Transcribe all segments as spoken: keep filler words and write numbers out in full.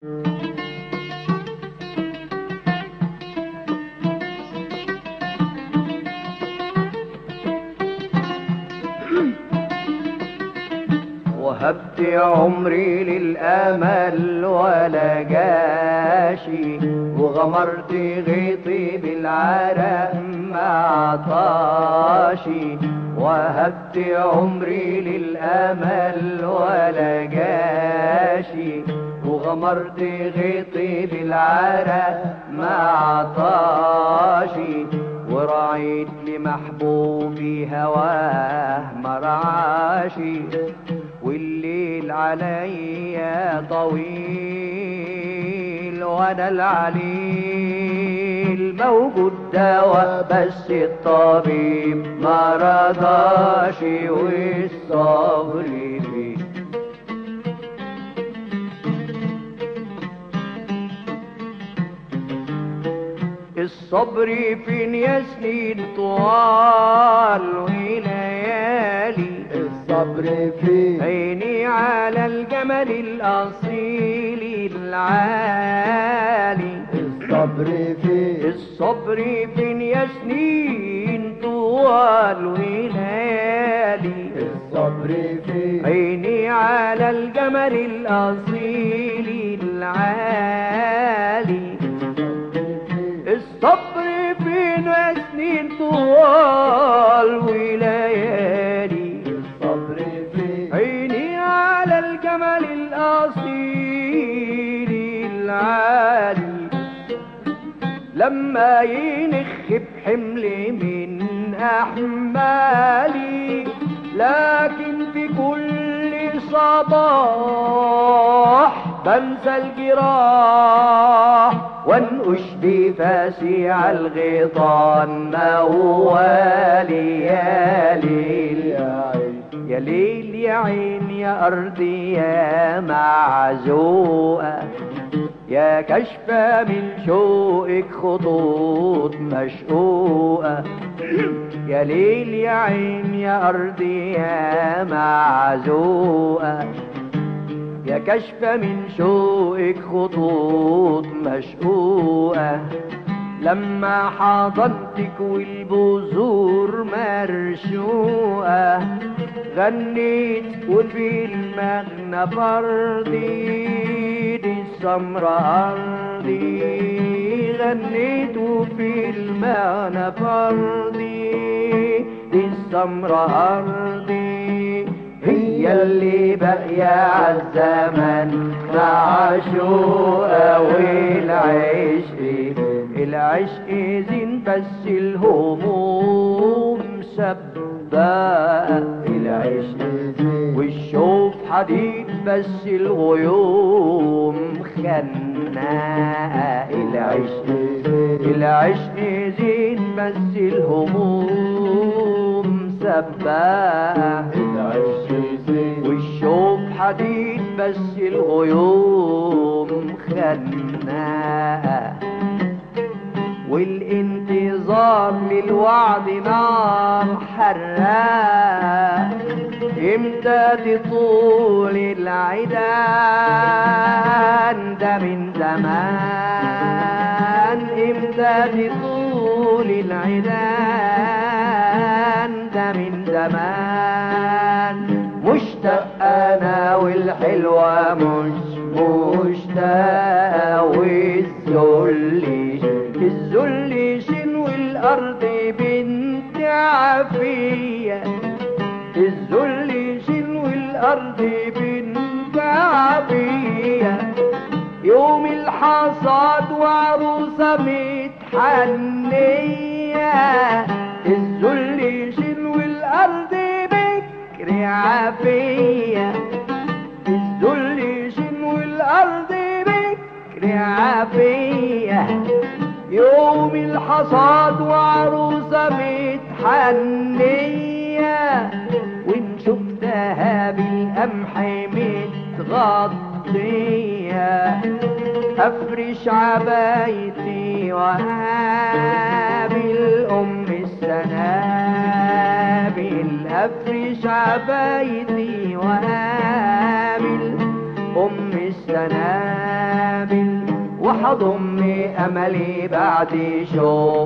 وهبت عمري للأمل ولا جاشي، وغمرت غيطي بالعرق مع عطاشي. وهبت عمري للأمل ولا جاشي، وغمرت غيطي بالعرق مع عطاشي. ورعيت لمحبوبي هواه مرعاشي، والليل عليا طويل وانا العليل موجود دوا، بس الطبيب ما رضاش والصبر فيه. الصبر فين يا سنين طوال وليالي، الصبر فين عيني على الجمل الأصيل العالي. الصبر فين الصبر فين يا سنين طوال وليالي، الصبر فين عيني على الجمل الأصيل العالي. الصبر فين يا سنين طوال وليالي، الصبر فين عيني على الجمل الأصيل العالي. لما ينخ بحمل من أحمالي، لكن في كل صباح بنسى الجراح وانقش بفاسع الغيطان موالي. يا ليل يا عين يا ليل يا عين يا أرضي يا معزوقة، يا كشفة من شوقك خطوط مشقوقة. يا ليل يا عين يا أرضي يا معزوقة، يا كشفة من شوقك خطوط مشقوقة. لما حضنتك والبذور مرشوقة، غنيت وفي المغنى فردي دي السمرة أرضي. غنيت وفي المغنى فردي دي السمرة أرضي. هي اللي باقية عالزمن معشوقة، والعشق العشق زين بس الهموم سباقة. العشق والشوف حديد بس الغيوم خناقة. العشق العشق زين بس الهموم سباقة. العشق والشوف حديد بس الغيوم خناقة. والانتظار للوعد نار حراق، امتى تطول العيدان ده من زمان. امتى تطول العيدان ده من زمان. مشتاق انا والحلوة مش مشتاقة، والذل الذل شنو الارض بنت عافية. الذل شنو الارض بنت عافية. يوم الحصاد وعروسة متحنية. الذل شنو الارض بكر عافية. الذل شنو الارض بكر عافية. يوم الحصاد وعروسة متحنية، وإن شفتها بالقمح متغطية. أفرش عبايتي وأقابل أم السنابل. أفرش عبايتي وأقابل أم السنابل. وحضم املي بعد شوق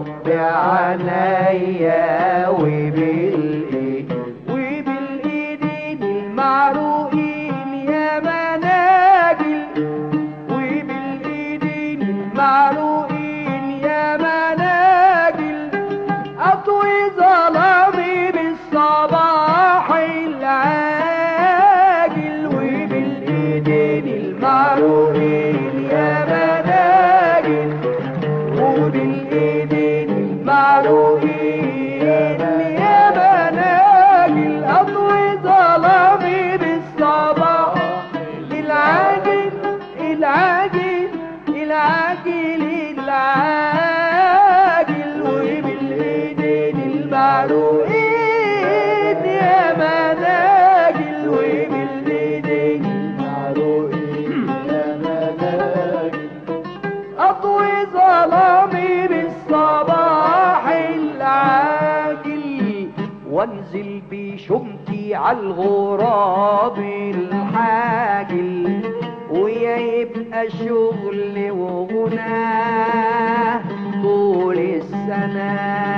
بعنايا وبالايد وبالايدين المعروقين يا مناجل وبالايدين المعروقين يا مناجل اطوي ظلامي بالصباح العاجل وبالايدين المعروقين يا مناجل وبالايدين المعروقين يا مناجل اطوي ظلامي بالصباح العاجل العاجل العاجل العاجل وبالايدين المعروقين يا مناجل وبالايدين المعروقين يا مناجل اطوي ظلامي بالصباح العاجل وانزل بشمتي عالغراب الحاجل ويا يبقى شغل وغناه طول السنة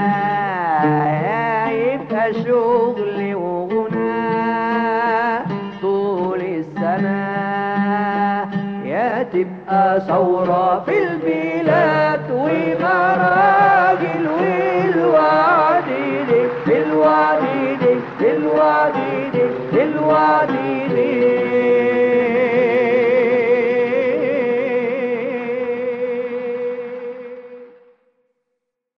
يا يبقى شغل وغناه طول السنة يا تبقى ثورة في البلاد ومراجل والوعد